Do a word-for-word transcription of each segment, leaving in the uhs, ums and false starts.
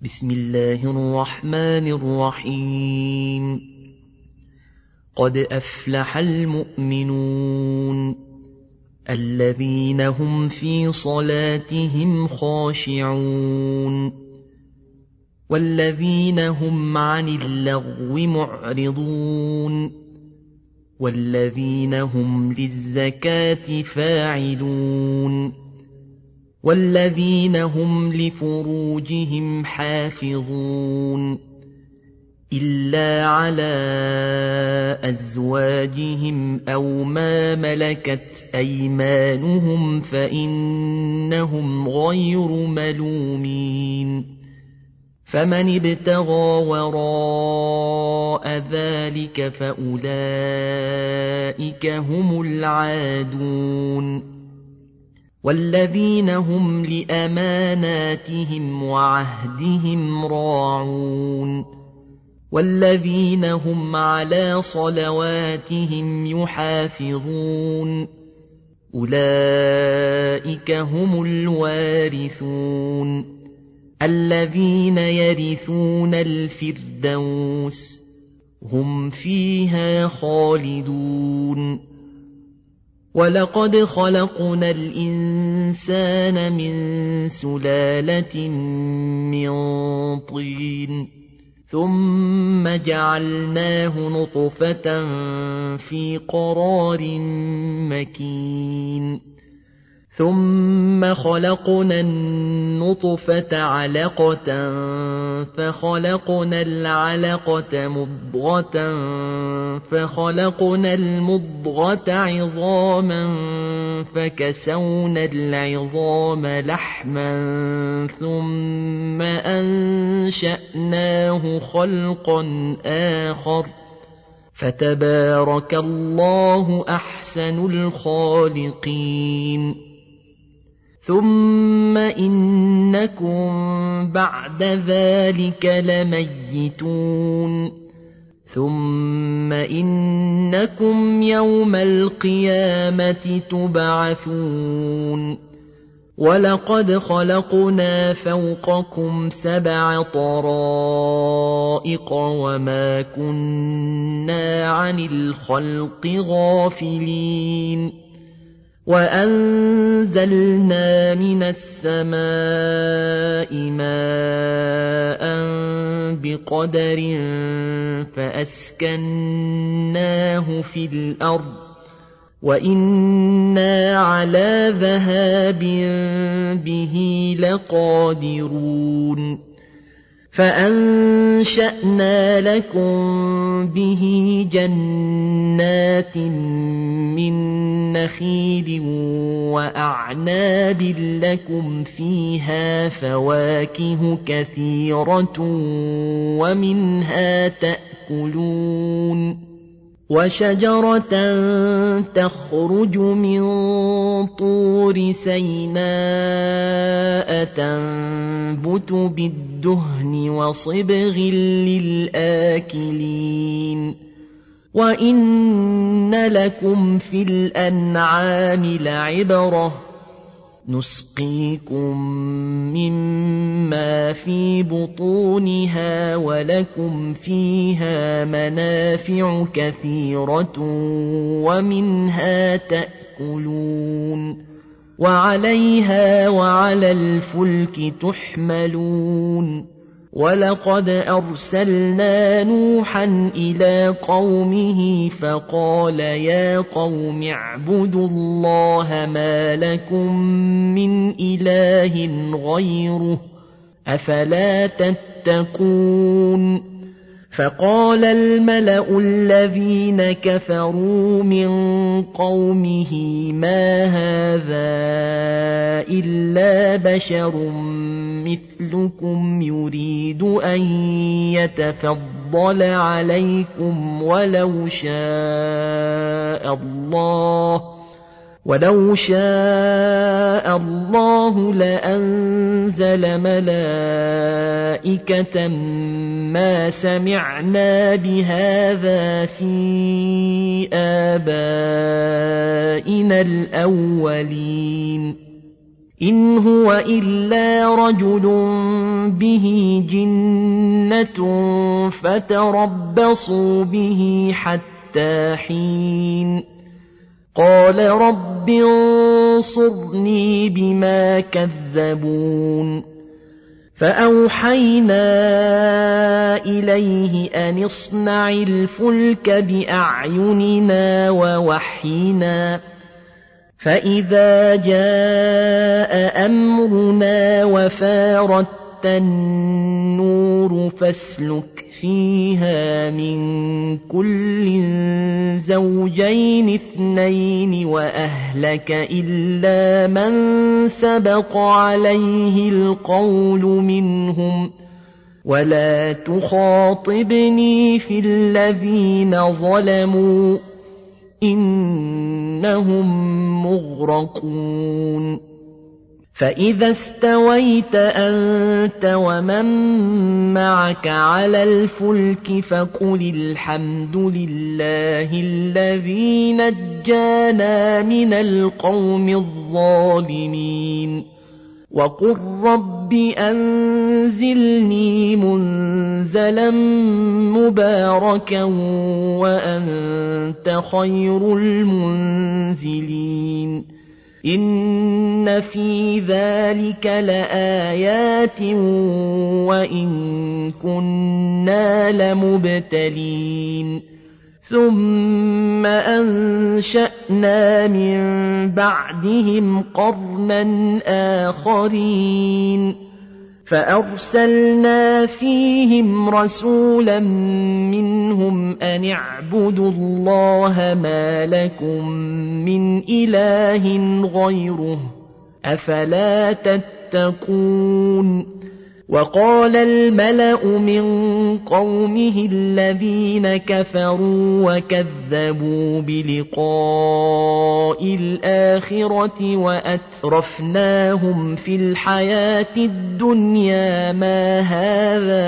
بسم الله الرحمن الرحيم. قد أفلح المؤمنون الذين هم في صلاتهم خاشعون والذين هم عن اللغو معرضون والذين هم للزكاة فاعلون والذين هم لفروجهم حافظون إلا على أزواجهم أو ما ملكت أيمانهم فإنهم غير ملومين. فمن ابتغى وراء ذلك فأولئك هم العادون والذين هم لأماناتهم وعهدهم راعون والذين هم على صلواتهم يحافظون أولئك هم الوارثون الذين يرثون الفردوس هم فيها خالدون. ولقد خلقنا الإنسان من سلالة من طين ثم جعلناه نطفة في قرار مكين ثم خلقنا النطفة علقة فخلقنا العلقة مضغة فخلقنا المضغة عظاما فكسونا العظام لحما ثم أنشأناه خلقا آخر فتبارك الله أحسن الخالقين. ثم إنكم بعد ذلك لميتون ثم إنكم يوم القيامة تبعثون. ولقد خلقنا فوقكم سبع طرائق وما كنا عن الخلق غافلين وأنزلنا من السماء ماء بقدر فأسكناه في الأرض وإنا على ذهاب به لقادرون. فأنشأنا لكم به جنات من نخيل وأعناب لكم فيها فواكه كثيرة ومنها تأكلون وشجرة تخرج من طور سيناء تنبت بالدهن وصبغ للآكلين وإن لكم في الأنعام لعبرة نسقيكم مما في بطونها ولكم فيها منافع كثيرة ومنها تأكلون وعليها وعلى الفلك تحملون. ولقد أرسلنا نوحا إلى قومه فقال يا قوم اعبدوا الله ما لكم من إله غيره أفلا تتقون. فقال الملأ الذين كفروا من قومه ما هذا إلا بشر مثلكم يريد أن يتفضل عليكم ولو شاء الله ولو شاء الله لأنزل ملائكة ما سمعنا بهذا في آبائنا الأولين إن هو إلا رجل به جنة فتربصوا به حتى حين قال رب انصرني بما كذبون فأوحينا إليه أن اصنع الفلك بأعيننا ووحينا فإذا جاء أمرنا وفارت النور فاسلك فيها من كل زوجين اثنين وأهلك إلا من سبق عليه القول منهم ولا تخاطبني في الذين ظلموا إنهم مغرقون فإذا استويت أنت ومن معك على الفلك فقل الحمد لله الذي نجانا من القوم الظالمين وقل رب أنزلني منزلا مباركا وأنت خير المنزلين إن في ذلك لآيات وإن كنا لمبتلين ثم أنشأنا من بعدهم قرنا آخرين فأرسلنا فيهم رسولا منهم أن اعبدوا الله ما لكم من إله غيره أفلا تتقون وقال الملأ من قومه الذين كفروا وكذبوا بلقاء الآخرة وأترفناهم في الحياة الدنيا ما هذا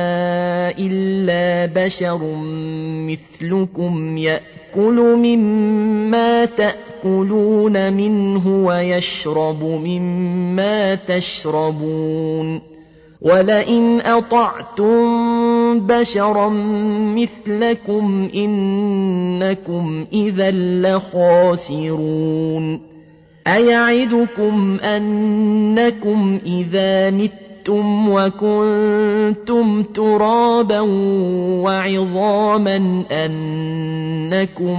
إلا بشر مثلكم يأكل مما تأكلون منه ويشرب مما تشربون ولئن أطعتم بشرا مثلكم إنكم إذا لخاسرون أيعدكم أنكم إذا متم وكنتم ترابا وعظاما أنكم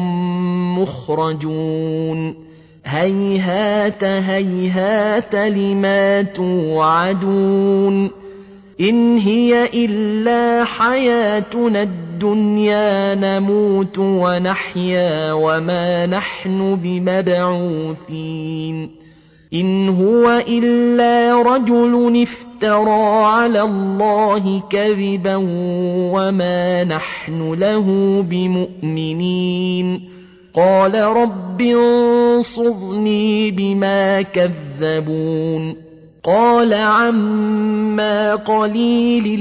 مخرجون هيهات هيهات لما توعدون إن هي إلا حياتنا الدنيا نموت ونحيا وما نحن بمبعوثين إن هو إلا رجل افترى على الله كذبا وما نحن له بمؤمنين قال رب انصرني بما كذبون قال عما قليل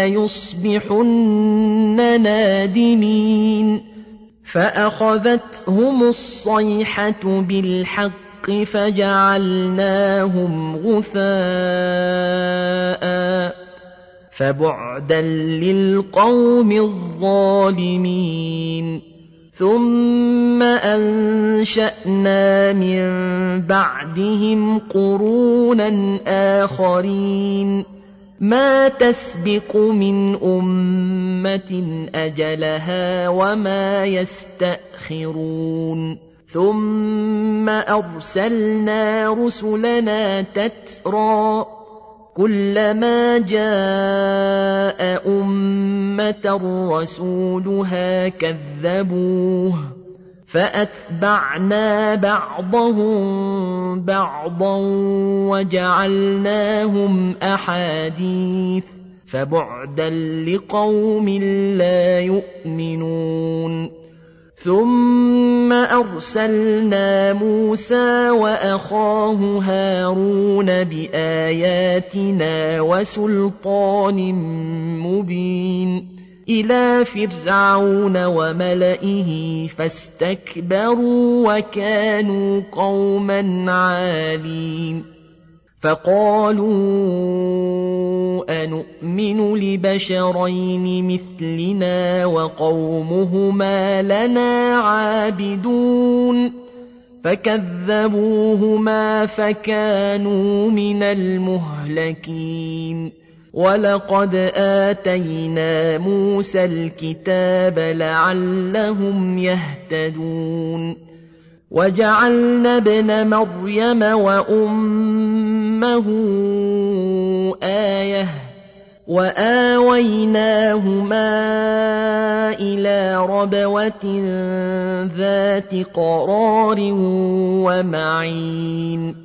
ليصبحن نادمين فأخذتهم الصيحة بالحق فجعلناهم غثاء فبعدا للقوم الظالمين ثم أنشأنا من بعدهم قرونا آخرين ما تسبق من أمة أجلها وما يستأخرون ثم أرسلنا رسلنا تترى كلما جاء أمة رسولها كذبوه فأتبعنا بعضهم بعضا وجعلناهم أحاديث فبعدا لقوم لا يؤمنون ثم أرسلنا موسى وأخاه هارون بآياتنا وسلطان مبين إلى فرعون وملئه فاستكبروا وكانوا قوما عالين فقالوا أنؤمن لبشرين مثلنا وقومهما لنا عابدون فكذبوهما فكانوا من المهلكين ولقد آتينا موسى الكتاب لعلهم يهتدون وجعلنا ابن مريم وأمه آية وآويناهما إلى ربوة ذات قرار ومعين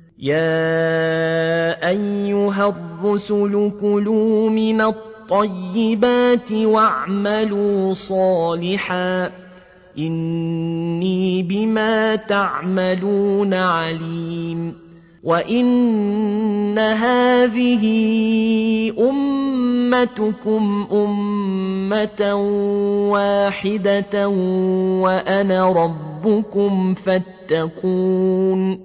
يا أيها الرسل كلوا من الطيبات واعملوا صالحا إني بما تعملون عليم وإن هذه أمتكم أمة واحدة وأنا ربكم فاتقون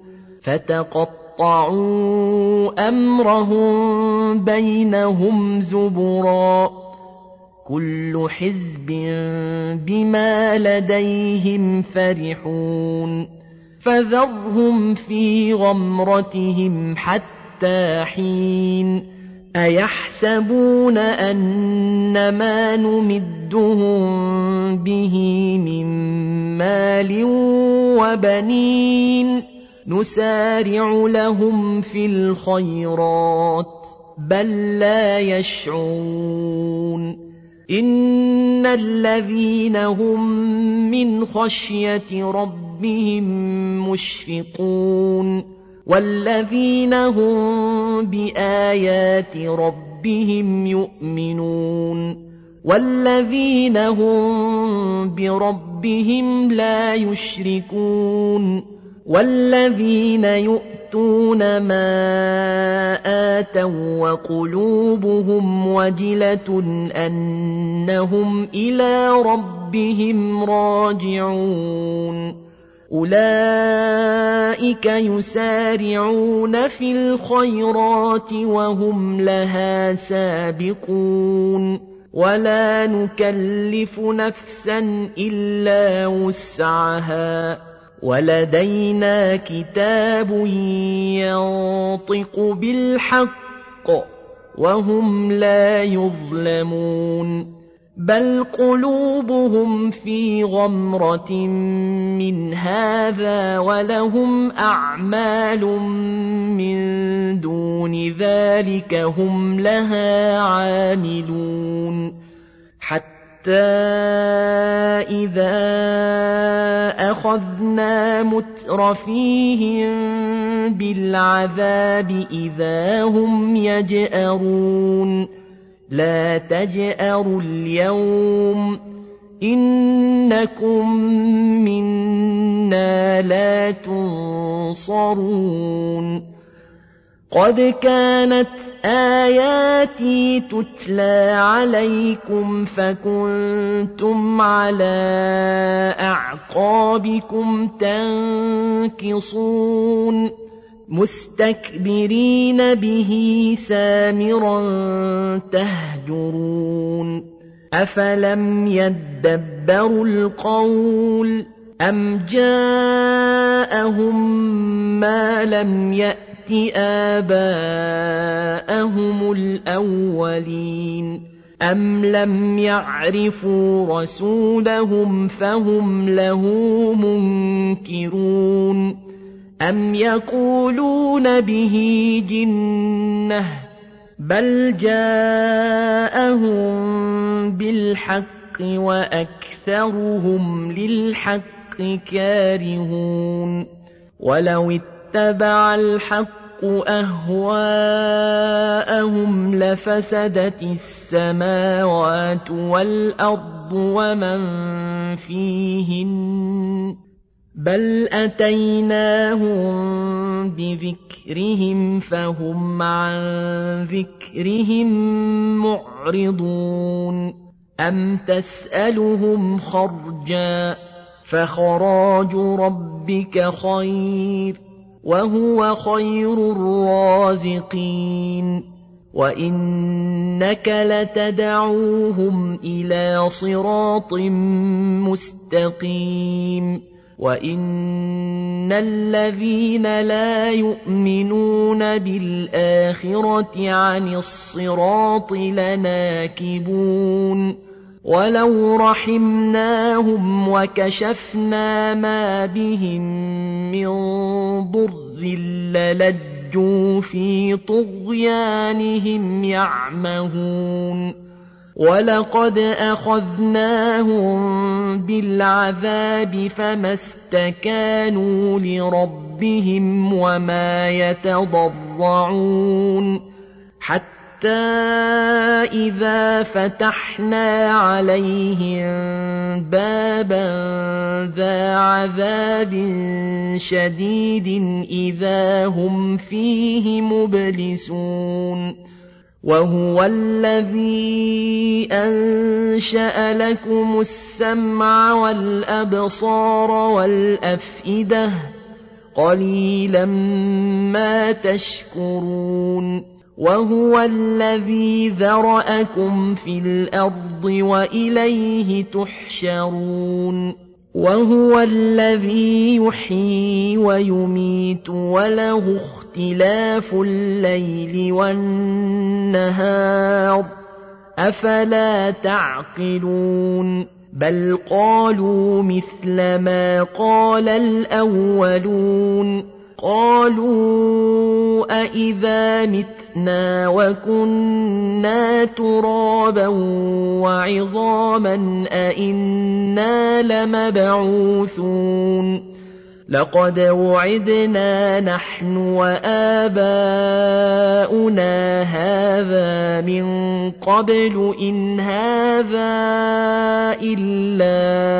فتقطعوا أمرهم بينهم زبرا كل حزب بما لديهم فرحون فذرهم في غمرتهم حتى حين أيحسبون أن ما نمدهم به من مال وبنين نسارع لهم في الخيرات بل لا يشعرون إن الذين هم من خشية ربهم مشفقون والذين هم بآيات ربهم يؤمنون والذين هم بربهم لا يشركون والذين يؤتون ما آتوا وقلوبهم وجلة أنهم إلى ربهم راجعون أولئك يسارعون في الخيرات وهم لها سابقون ولا نكلف نفسا إلا وسعها ولدينا كتاب ينطق بالحق وهم لا يظلمون بل قلوبهم في غمرة من هذا ولهم أعمال من دون ذلك هم لها عاملون حتى إذا أخذنا مترفيهم بالعذاب إذا هم يجأرون لا تجأروا اليوم إنكم منا لا تنصرون قد كانت آياتي تتلى عليكم فكنتم على أعقابكم تنكصون مستكبرين به سامرا تهجرون أفلم يدبروا القول أم جاءهم ما لم يأت آباءهم الأولين أم لم يعرفوا رسولهم فهم له منكرون أم يقولون به جنة بل جاءهم بالحق وأكثرهم للحق كارهون ولو اتبع الحق أهواءهم لفسدت السماوات والأرض ومن فيهن بل أتيناهم بذكرهم فهم عن ذكرهم معرضون أم تسألهم خرجا فخراج ربك خير وهو خير الرازقين وإنك لتدعوهم إلى صراط مستقيم وإن الذين لا يؤمنون بالآخرة عن الصراط لناكبون ولو رحمناهم وكشفنا ما بهم من ضر للجوا في طغيانهم يعمهون ولقد أخذناهم بالعذاب فما استكانوا لربهم وما يتضرعون حتى إذا فتحنا عليهم بابا ذا عذاب شديد إذا هم فيه مبلسون وهو الذي أنشأ لكم السمع والأبصار والأفئدة قليلا ما تشكرون وهو الذي ذرأكم في الأرض وإليه تحشرون وهو الذي يحيي ويميت وله اختلاف الليل والنهار أفلا تعقلون بل قالوا مثل ما قال الأولون قالوا أإذا متنا وكنا ترابا وعظاما أإنا لمبعوثون لقد وعدنا نحن وآباؤنا هذا من قبل إن هذا إلا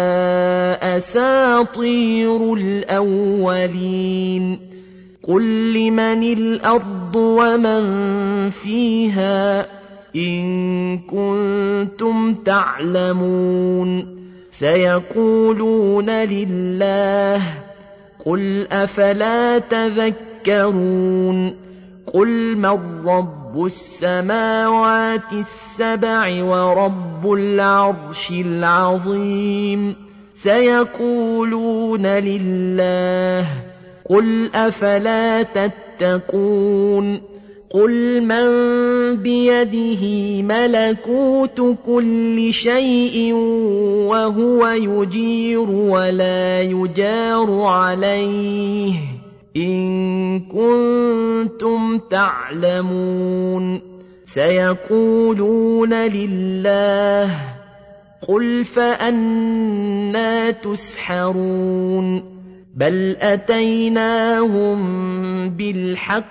أساطير الأولين قل لمن الأرض ومن فيها إن كنتم تعلمون سيقولون لله قل أفلا تذكرون قل من رب السماوات السبع ورب العرش العظيم سيقولون لله قل أفلا تتقون قل من بيده ملكوت كل شيء وهو يجير ولا يجار عليه إن كنتم تعلمون سيقولون لله قل فأنى تسحرون بل أتيناهم بالحق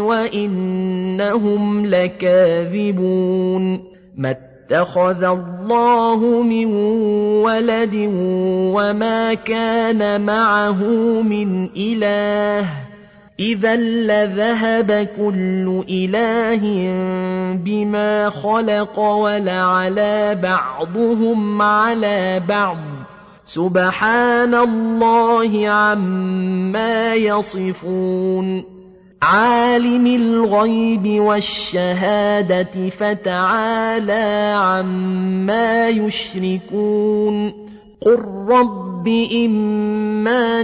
وإنهم لكاذبون ما اتخذ الله من ولد وما كان معه من إله إذا لذهب كل إله بما خلق ولعلى بعضهم على بعض سبحان الله عما يصفون عالم الغيب والشهادة فتعالى عما يشركون قل رب إما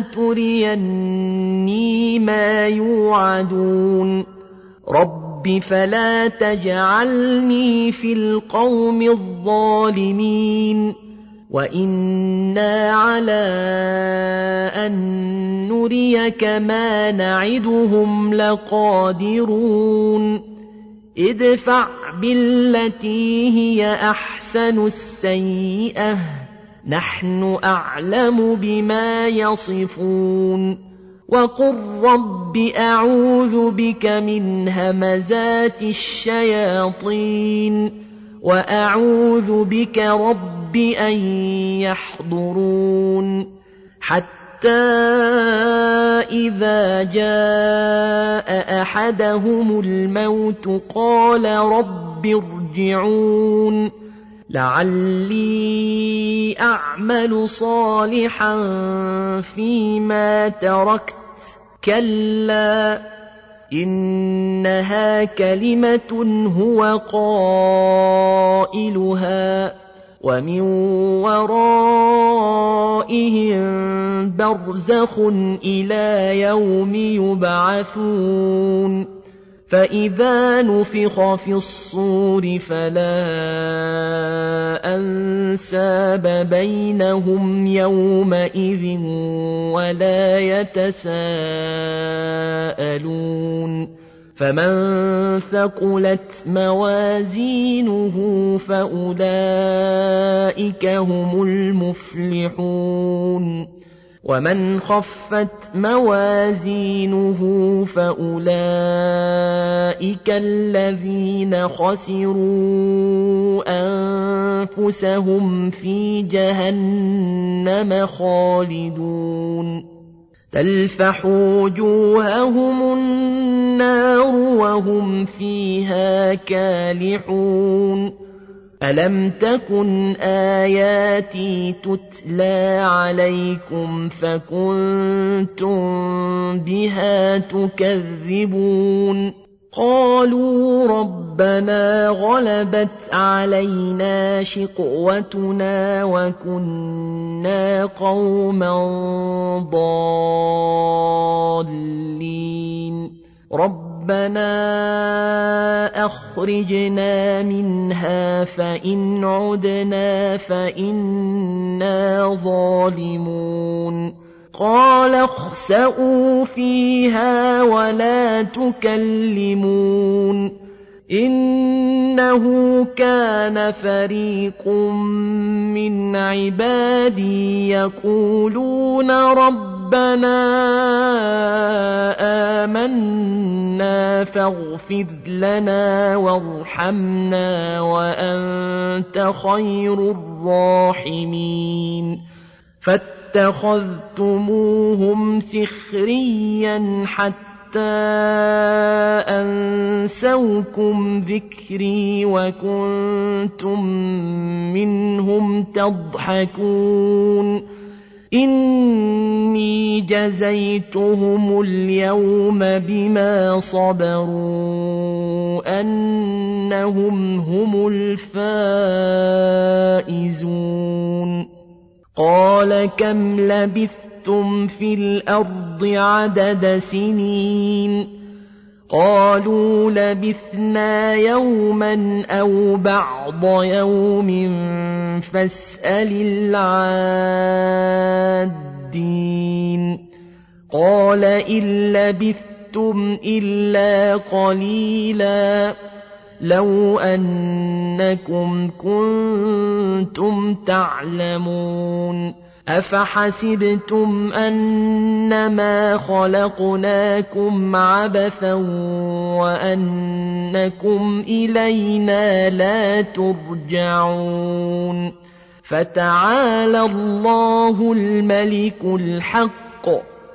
تريني ما يوعدون رب فلا تجعلني في القوم الظالمين وإنا على أن نريك ما نعدهم لقادرون ادفع بالتي هي أحسن السيئة نحن أعلم بما يصفون وقل رب أعوذ بك من همزات الشياطين وأعوذ بك رب أن يحضرون حتى إذا جاء أحدهم الموت قال رب ارجعون لعلي أعمل صالحا فيما تركت كلا إنها كلمة هو قائلها ومن ورائهم برزخ إلى يوم يبعثون فإذا نفخ في الصور فلا أنساب بينهم يومئذ ولا يتساءلون فمن ثقلت موازينه فأولئك هم المفلحون ومن خفت موازينه فأولئك الذين خسروا أنفسهم في جهنم خالدون تلفح وجوههم النار وهم فيها كالحون ألم تكن آياتي تتلى عليكم فكنتم بها تكذبون قالوا ربنا غلبت علينا شقوتنا وكنا قوما ضالين ربنا أخرجنا منها فإن عدنا فإنا ظالمون قال اخسئوا فيها ولا تكلمون إنه كان فريق من عبادي يقولون ربنا آمنا فاغفر لنا وارحمنا وأنت خير الراحمين فاتخذتموهم سخريا حتى أنسوكم ذكري وكنتم منهم تضحكون إني جزيتهم اليوم بما صبروا أنهم هم الفائزون قال كم لبثتم في الأرض عدد سنين قالوا لبثنا يوما أو بعض يوم فاسأل العادين قال إن لبثتم إلا قليلا لو أنكم كنتم تعلمون أفحسبتم أنما خلقناكم عبثا وأنكم إلينا لا ترجعون فتعالى الله الملك الحق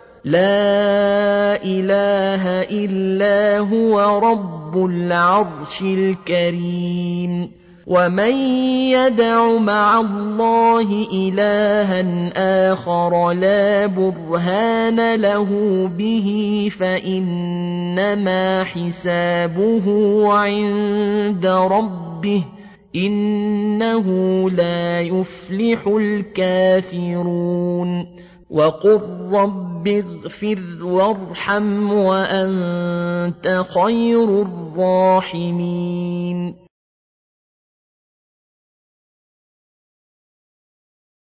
لا إله إلا هو رب العرش الكريم ومن يدع مع الله إلها آخر لا برهان له به فإنما حسابه عند ربه إنه لا يفلح الكافرون وقل رب اغفر وارحم وأنت خير الراحمين